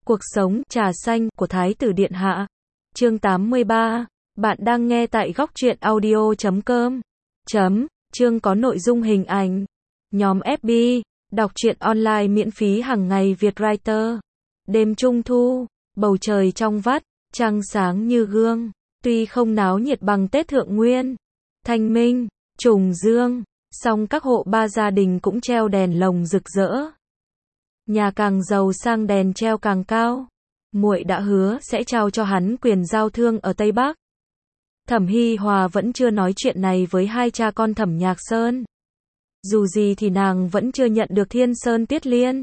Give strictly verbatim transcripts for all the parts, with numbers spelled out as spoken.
Cuộc sống, trà xanh, của Thái tử Điện Hạ. Chương tám mươi ba. Bạn đang nghe tại góc truyện audio chấm com. Chấm. Chương có nội dung hình ảnh. Nhóm ép bê. Đọc truyện online miễn phí hàng ngày Vietwriter. Đêm trung thu. Bầu trời trong vắt. Trăng sáng như gương. Tuy không náo nhiệt bằng Tết Thượng Nguyên, Thanh Minh, Trùng Dương, song các hộ ba gia đình cũng treo đèn lồng rực rỡ. Nhà càng giàu sang đèn treo càng cao. Muội đã hứa sẽ trao cho hắn quyền giao thương ở Tây Bắc. Thẩm Hi Hòa vẫn chưa nói chuyện này với hai cha con Thẩm Nhạc Sơn. Dù gì thì nàng vẫn chưa nhận được Thiên Sơn Tiết Liên.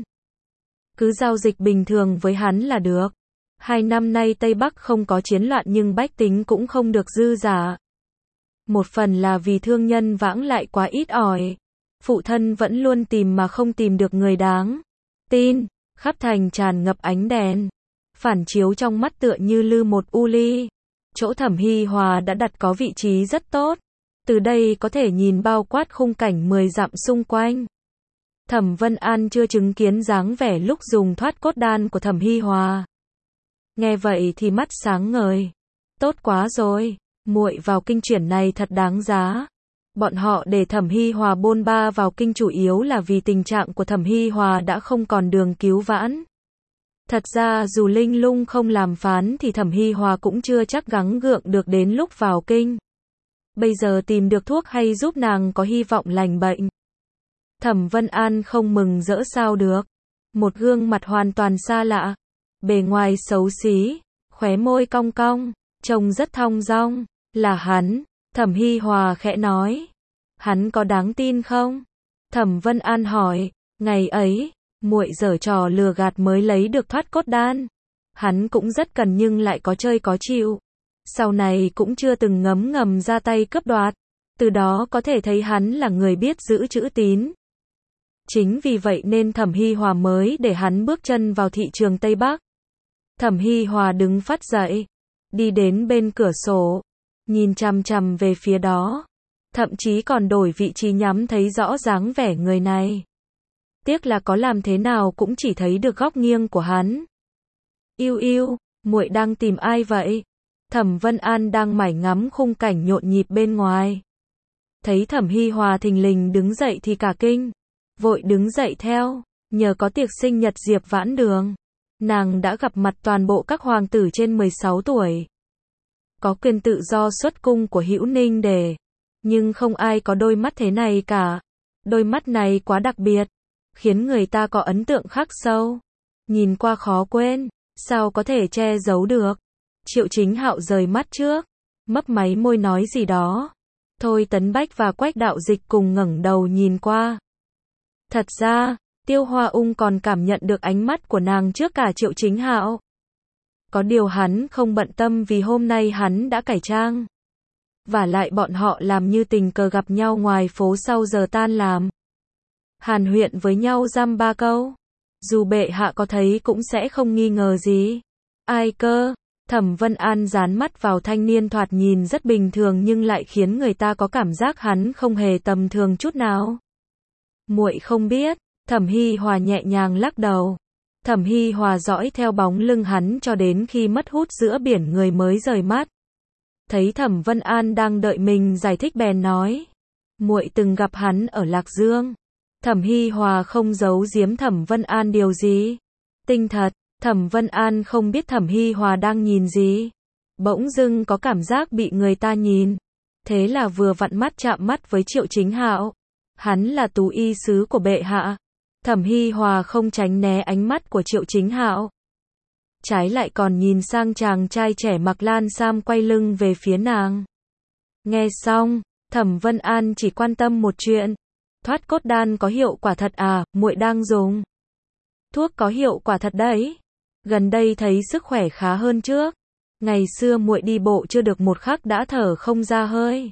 Cứ giao dịch bình thường với hắn là được. Hai năm nay Tây Bắc không có chiến loạn nhưng bách tính cũng không được dư giả. Một phần là vì thương nhân vãng lại quá ít ỏi. Phụ thân vẫn luôn tìm mà không tìm được người đáng tin. Khắp thành tràn ngập ánh đèn. Phản chiếu trong mắt tựa như lư một u ly. Chỗ Thẩm Hi Hòa đã đặt có vị trí rất tốt. Từ đây có thể nhìn bao quát khung cảnh mười dặm xung quanh. Thẩm Vân An chưa chứng kiến dáng vẻ lúc dùng thoát cốt đan của Thẩm Hi Hòa. Nghe vậy thì mắt sáng ngời. Tốt quá rồi, muội vào kinh chuyển này thật đáng giá. Bọn họ để Thẩm Hi Hòa bôn ba vào kinh chủ yếu là vì tình trạng của Thẩm Hi Hòa đã không còn đường cứu vãn. Thật ra dù Linh Lung không làm phán thì Thẩm Hi Hòa cũng chưa chắc gắng gượng được đến lúc vào kinh. Bây giờ tìm được thuốc hay giúp nàng có hy vọng lành bệnh. Thẩm Vân An không mừng rỡ sao được. Một gương mặt hoàn toàn xa lạ. Bề ngoài xấu xí, khóe môi cong cong, trông rất thong dong. Là hắn. Thẩm Hi Hòa khẽ nói. Hắn có đáng tin không? Thẩm Vân An hỏi. Ngày ấy, muội giở trò lừa gạt mới lấy được thoát cốt đan. Hắn cũng rất cần nhưng lại có chơi có chịu. Sau này cũng chưa từng ngấm ngầm ra tay cướp đoạt. Từ đó có thể thấy hắn là người biết giữ chữ tín. Chính vì vậy nên Thẩm Hi Hòa mới để hắn bước chân vào thị trường Tây Bắc. Thẩm Hi Hòa đứng phắt dậy, đi đến bên cửa sổ, nhìn chằm chằm về phía đó, thậm chí còn đổi vị trí nhắm thấy rõ dáng vẻ người này. Tiếc là có làm thế nào cũng chỉ thấy được góc nghiêng của hắn. Yêu yêu, muội đang tìm ai vậy? Thẩm Vân An đang mải ngắm khung cảnh nhộn nhịp bên ngoài. Thấy Thẩm Hi Hòa thình lình đứng dậy thì cả kinh, vội đứng dậy theo, nhờ có tiệc sinh nhật Diệp Vãn Đường. Nàng đã gặp mặt toàn bộ các hoàng tử trên mười sáu tuổi. Có quyền tự do xuất cung của Hữu Ninh Đề. Nhưng không ai có đôi mắt thế này cả. Đôi mắt này quá đặc biệt. Khiến người ta có ấn tượng khắc sâu. Nhìn qua khó quên. Sao có thể che giấu được. Triệu Chính Hạo rời mắt trước. Mấp máy môi nói gì đó. Thôi Tấn Bách và Quách Đạo Dịch cùng ngẩng đầu nhìn qua. Thật ra, Tiêu Hoa Ung còn cảm nhận được ánh mắt của nàng trước cả Triệu Chính Hạo. Có điều hắn không bận tâm vì hôm nay hắn đã cải trang. Vả lại bọn họ làm như tình cờ gặp nhau ngoài phố sau giờ tan làm. Hàn huyên với nhau dăm ba câu. Dù bệ hạ có thấy cũng sẽ không nghi ngờ gì. Ai cơ? Thẩm Vân An dán mắt vào thanh niên thoạt nhìn rất bình thường nhưng lại khiến người ta có cảm giác hắn không hề tầm thường chút nào. Muội không biết. Thẩm Hi Hòa nhẹ nhàng lắc đầu. Thẩm Hi Hòa dõi theo bóng lưng hắn cho đến khi mất hút giữa biển người mới rời mắt. Thấy Thẩm Vân An đang đợi mình giải thích bèn nói. Muội từng gặp hắn ở Lạc Dương. Thẩm Hi Hòa không giấu giếm Thẩm Vân An điều gì. Tinh thật, Thẩm Vân An không biết Thẩm Hi Hòa đang nhìn gì. Bỗng dưng có cảm giác bị người ta nhìn. Thế là vừa vặn mắt chạm mắt với Triệu Chính Hạo. Hắn là tú y sứ của bệ hạ. Thẩm Hi Hòa không tránh né ánh mắt của Triệu Chính Hạo. Trái lại còn nhìn sang chàng trai trẻ mặc lan sam quay lưng về phía nàng. Nghe xong, Thẩm Vân An chỉ quan tâm một chuyện. Thoát cốt đan có hiệu quả thật à, muội đang dùng. Thuốc có hiệu quả thật đấy. Gần đây thấy sức khỏe khá hơn trước. Ngày xưa muội đi bộ chưa được một khắc đã thở không ra hơi.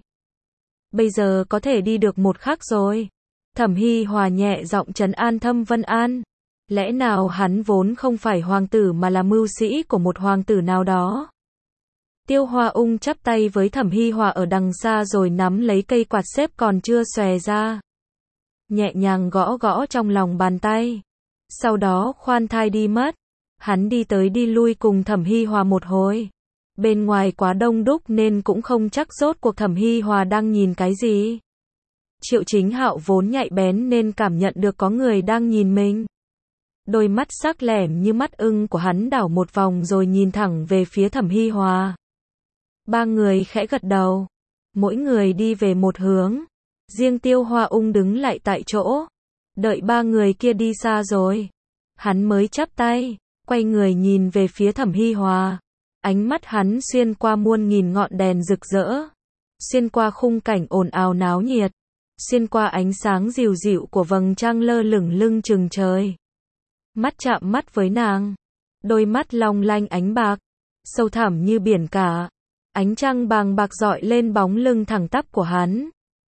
Bây giờ có thể đi được một khắc rồi. Thẩm Hi Hòa nhẹ giọng trấn an Thẩm Vân An. Lẽ nào hắn vốn không phải hoàng tử mà là mưu sĩ của một hoàng tử nào đó. Tiêu Hoa Ung chắp tay với Thẩm Hi Hòa ở đằng xa rồi nắm lấy cây quạt xếp còn chưa xòe ra. Nhẹ nhàng gõ gõ trong lòng bàn tay. Sau đó khoan thai đi mất. Hắn đi tới đi lui cùng Thẩm Hi Hòa một hồi. Bên ngoài quá đông đúc nên cũng không chắc rốt cuộc Thẩm Hi Hòa đang nhìn cái gì. Triệu Chính Hạo vốn nhạy bén nên cảm nhận được có người đang nhìn mình. Đôi mắt sắc lẻm như mắt ưng của hắn đảo một vòng rồi nhìn thẳng về phía Thẩm Hi Hòa. Ba người khẽ gật đầu. Mỗi người đi về một hướng. Riêng Tiêu Hoa Ung đứng lại tại chỗ. Đợi ba người kia đi xa rồi. Hắn mới chắp tay, quay người nhìn về phía Thẩm Hi Hòa. Ánh mắt hắn xuyên qua muôn nghìn ngọn đèn rực rỡ. Xuyên qua khung cảnh ồn ào náo nhiệt. Xuyên qua ánh sáng dịu dịu của vầng trăng lơ lửng lưng chừng trời. Mắt chạm mắt với nàng. Đôi mắt long lanh ánh bạc. Sâu thẳm như biển cả. Ánh trăng bàng bạc rọi lên bóng lưng thẳng tắp của hắn.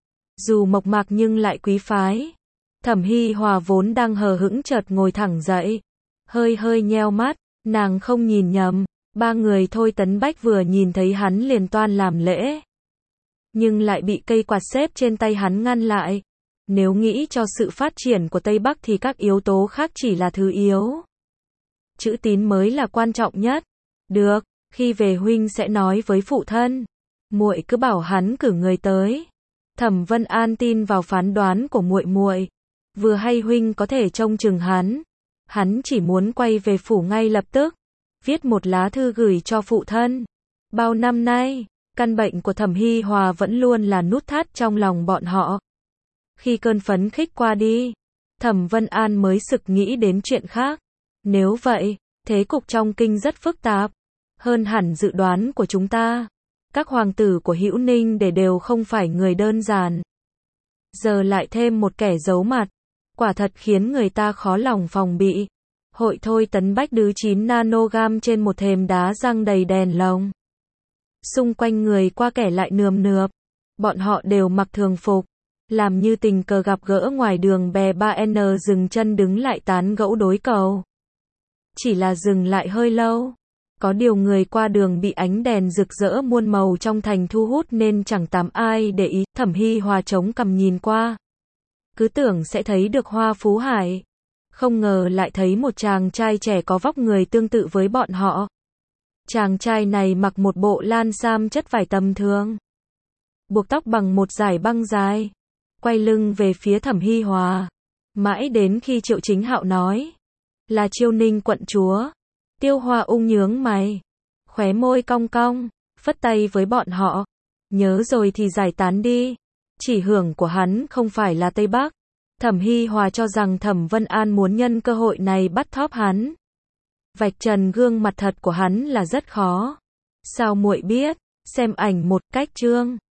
Dù mộc mạc nhưng lại quý phái. Thẩm Hi Hòa vốn đang hờ hững chợt ngồi thẳng dậy. Hơi hơi nheo mắt. Nàng không nhìn nhầm. Ba người Thôi Tấn Bách vừa nhìn thấy hắn liền toan làm lễ. Nhưng lại bị cây quạt xếp trên tay hắn ngăn lại. Nếu nghĩ cho sự phát triển của Tây Bắc thì các yếu tố khác chỉ là thứ yếu. Chữ tín mới là quan trọng nhất. Được, khi về huynh sẽ nói với phụ thân. Muội cứ bảo hắn cử người tới. Thẩm Vân An tin vào phán đoán của muội muội. Vừa hay huynh có thể trông chừng hắn. Hắn chỉ muốn quay về phủ ngay lập tức. Viết một lá thư gửi cho phụ thân. Bao năm nay, căn bệnh của Thẩm Hi Hòa vẫn luôn là nút thắt trong lòng bọn họ. Khi cơn phấn khích qua đi, Thẩm Vân An mới sực nghĩ đến chuyện khác. Nếu vậy, thế cục trong kinh rất phức tạp. Hơn hẳn dự đoán của chúng ta. Các hoàng tử của Hữu Ninh để đều không phải người đơn giản. Giờ lại thêm một kẻ giấu mặt. Quả thật khiến người ta khó lòng phòng bị. Hội Thôi Tấn Bách đứ chín nanogam trên một thềm đá răng đầy đèn lồng. Xung quanh người qua kẻ lại nườm nượp. Bọn họ đều mặc thường phục. Làm như tình cờ gặp gỡ ngoài đường bè ba N dừng chân đứng lại tán gẫu đối cầu. Chỉ là dừng lại hơi lâu. Có điều người qua đường bị ánh đèn rực rỡ muôn màu trong thành thu hút nên chẳng tắm ai để ý. Thẩm Hi Hòa chống cằm nhìn qua. Cứ tưởng sẽ thấy được Hoa Phú Hải. Không ngờ lại thấy một chàng trai trẻ có vóc người tương tự với bọn họ. Chàng trai này mặc một bộ lan sam chất vải tầm thường. Buộc tóc bằng một dải băng dài. Quay lưng về phía Thẩm Hi Hòa. Mãi đến khi Triệu Chính Hạo nói. Là Chiêu Ninh quận chúa. Tiêu Hoa Ung nhướng mày. Khóe môi cong cong. Phất tay với bọn họ. Nhớ rồi thì giải tán đi. Chỉ hưởng của hắn không phải là Tây Bắc. Thẩm Hi Hòa cho rằng Thẩm Vân An muốn nhân cơ hội này bắt thóp hắn. Vạch trần gương mặt thật của hắn là rất khó. Sao muội biết? Xem ảnh một cách chương.